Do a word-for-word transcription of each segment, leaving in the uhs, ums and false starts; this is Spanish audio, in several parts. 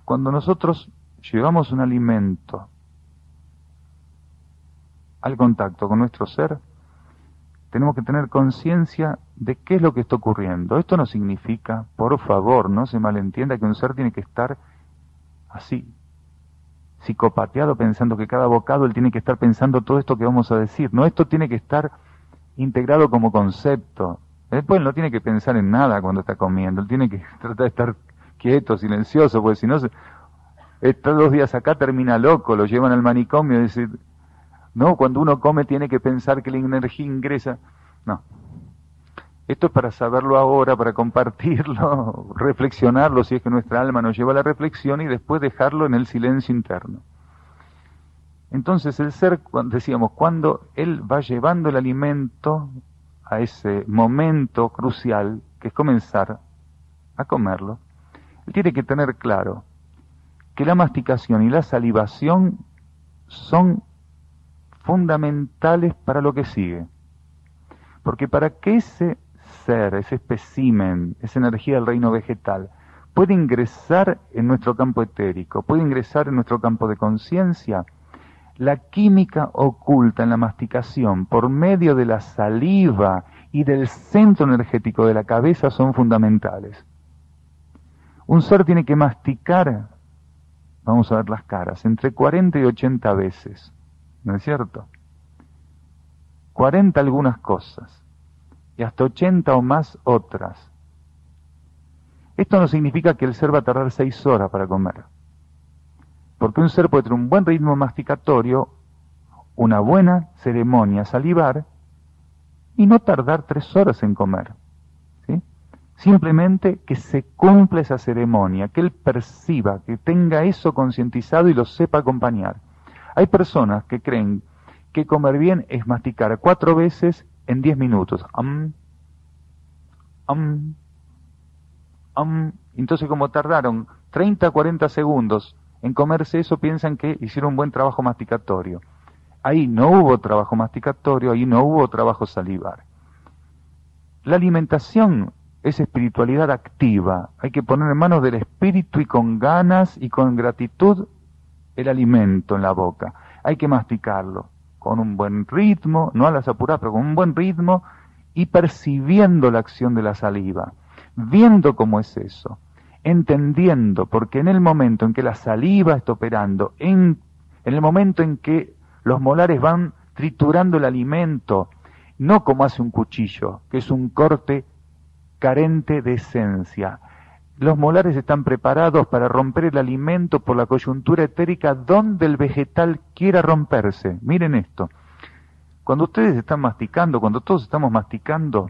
Cuando nosotros llevamos un alimento al contacto con nuestro ser, tenemos que tener conciencia de qué es lo que está ocurriendo. Esto no significa, por favor, no se malentienda, que un ser tiene que estar así, psicopateado, pensando que cada bocado él tiene que estar pensando todo esto que vamos a decir. No, esto tiene que estar integrado como concepto. Después él no tiene que pensar en nada cuando está comiendo, él tiene que tratar de estar quieto, silencioso, porque si no, se, está dos días acá, termina loco, lo llevan al manicomio y dice, no, cuando uno come tiene que pensar que la energía ingresa. No. Esto es para saberlo ahora, para compartirlo, reflexionarlo, si es que nuestra alma nos lleva a la reflexión, y después dejarlo en el silencio interno. Entonces el ser, decíamos, cuando él va llevando el alimento a ese momento crucial, que es comenzar a comerlo, él tiene que tener claro que la masticación y la salivación son fundamentales para lo que sigue. Porque para que ese ser, ese espécimen, esa energía del reino vegetal, pueda ingresar en nuestro campo etérico, pueda ingresar en nuestro campo de conciencia, la química oculta en la masticación por medio de la saliva y del centro energético de la cabeza son fundamentales. Un ser tiene que masticar, vamos a ver las caras, entre cuarenta y ochenta veces, ¿no es cierto? cuarenta algunas cosas y hasta ochenta o más otras. Esto no significa que el ser va a tardar seis horas para comer, porque un ser puede tener un buen ritmo masticatorio, una buena ceremonia salivar y no tardar tres horas en comer, ¿sí? Simplemente que se cumpla esa ceremonia, que él perciba, que tenga eso concientizado y lo sepa acompañar. Hay personas que creen que comer bien es masticar cuatro veces en diez minutos. Um, um, um. Entonces, como tardaron treinta a cuarenta segundos en comerse eso, piensan que hicieron un buen trabajo masticatorio. Ahí no hubo trabajo masticatorio, ahí no hubo trabajo salivar. La alimentación es espiritualidad activa. Hay que poner en manos del espíritu y con ganas y con gratitud el alimento en la boca. Hay que masticarlo con un buen ritmo, no a las apuradas, pero con un buen ritmo, y percibiendo la acción de la saliva, viendo cómo es eso, entendiendo, porque en el momento en que la saliva está operando, en, en el momento en que los molares van triturando el alimento, no como hace un cuchillo, que es un corte carente de esencia. Los molares están preparados para romper el alimento por la coyuntura etérica donde el vegetal quiera romperse. Miren esto. Cuando ustedes están masticando, cuando todos estamos masticando,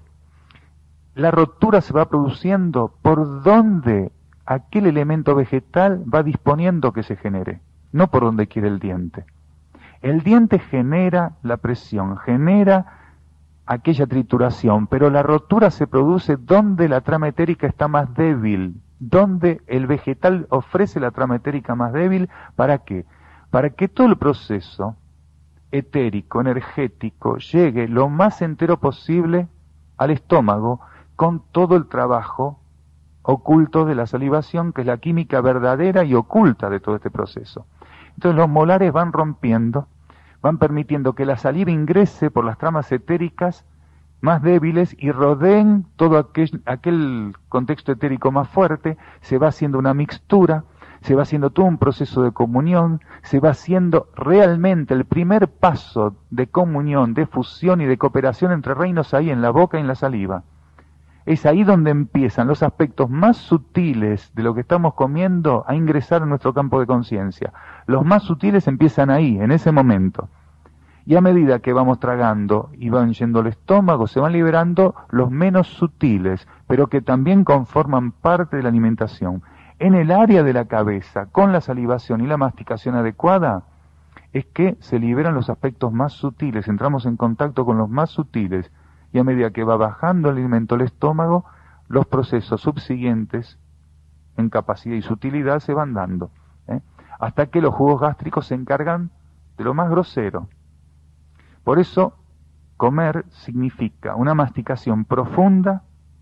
la rotura se va produciendo por donde aquel elemento vegetal va disponiendo que se genere, no por donde quiere el diente. El diente genera la presión, genera aquella trituración, pero la rotura se produce donde la trama etérica está más débil, donde el vegetal ofrece la trama etérica más débil. ¿Para qué? Para que todo el proceso etérico, energético, llegue lo más entero posible al estómago, con todo el trabajo oculto de la salivación, que es la química verdadera y oculta de todo este proceso. Entonces los molares van rompiendo, van permitiendo que la saliva ingrese por las tramas etéricas más débiles y rodeen todo aquel, aquel contexto etérico más fuerte. Se va haciendo una mixtura, se va haciendo todo un proceso de comunión, se va haciendo realmente el primer paso de comunión, de fusión y de cooperación entre reinos ahí en la boca y en la saliva. Es ahí donde empiezan los aspectos más sutiles de lo que estamos comiendo a ingresar en nuestro campo de conciencia. Los más sutiles empiezan ahí, en ese momento. Y a medida que vamos tragando y van yendo al estómago, se van liberando los menos sutiles, pero que también conforman parte de la alimentación. En el área de la cabeza, con la salivación y la masticación adecuada, es que se liberan los aspectos más sutiles, entramos en contacto con los más sutiles, y a medida que va bajando el alimento al estómago, los procesos subsiguientes en capacidad y sutilidad se van dando, ¿eh? hasta que los jugos gástricos se encargan de lo más grosero. Por eso, comer significa una masticación profunda,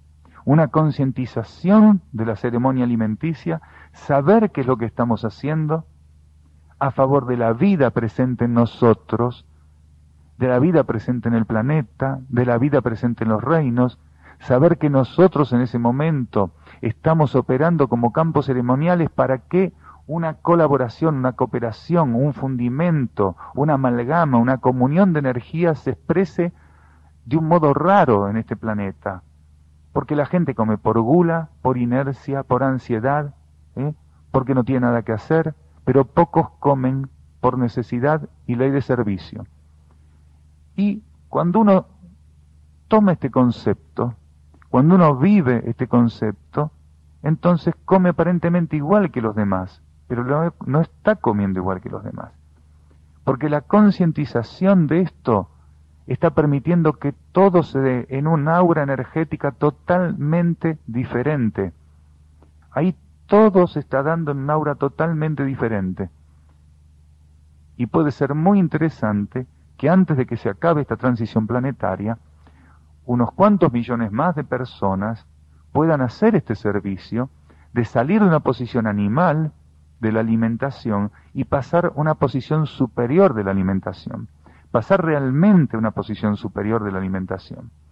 una concientización de la ceremonia alimenticia, saber qué es lo que estamos haciendo a favor de la vida presente en nosotros, de la vida presente en el planeta, de la vida presente en los reinos, saber que nosotros en ese momento estamos operando como campos ceremoniales para que una colaboración, una cooperación, un fundimento, una amalgama, una comunión de energías se exprese de un modo raro en este planeta. Porque la gente come por gula, por inercia, por ansiedad, ¿eh? porque no tiene nada que hacer, pero pocos comen por necesidad y ley de servicio. Y cuando uno toma este concepto, cuando uno vive este concepto, entonces come aparentemente igual que los demás, pero no, no está comiendo igual que los demás. Porque la concientización de esto está permitiendo que todo se dé en un aura energética totalmente diferente. Ahí todo se está dando en un aura totalmente diferente. Y puede ser muy interesante que antes de que se acabe esta transición planetaria, unos cuantos millones más de personas puedan hacer este servicio de salir de una posición animal de la alimentación y pasar a una posición superior de la alimentación. Pasar realmente a una posición superior de la alimentación.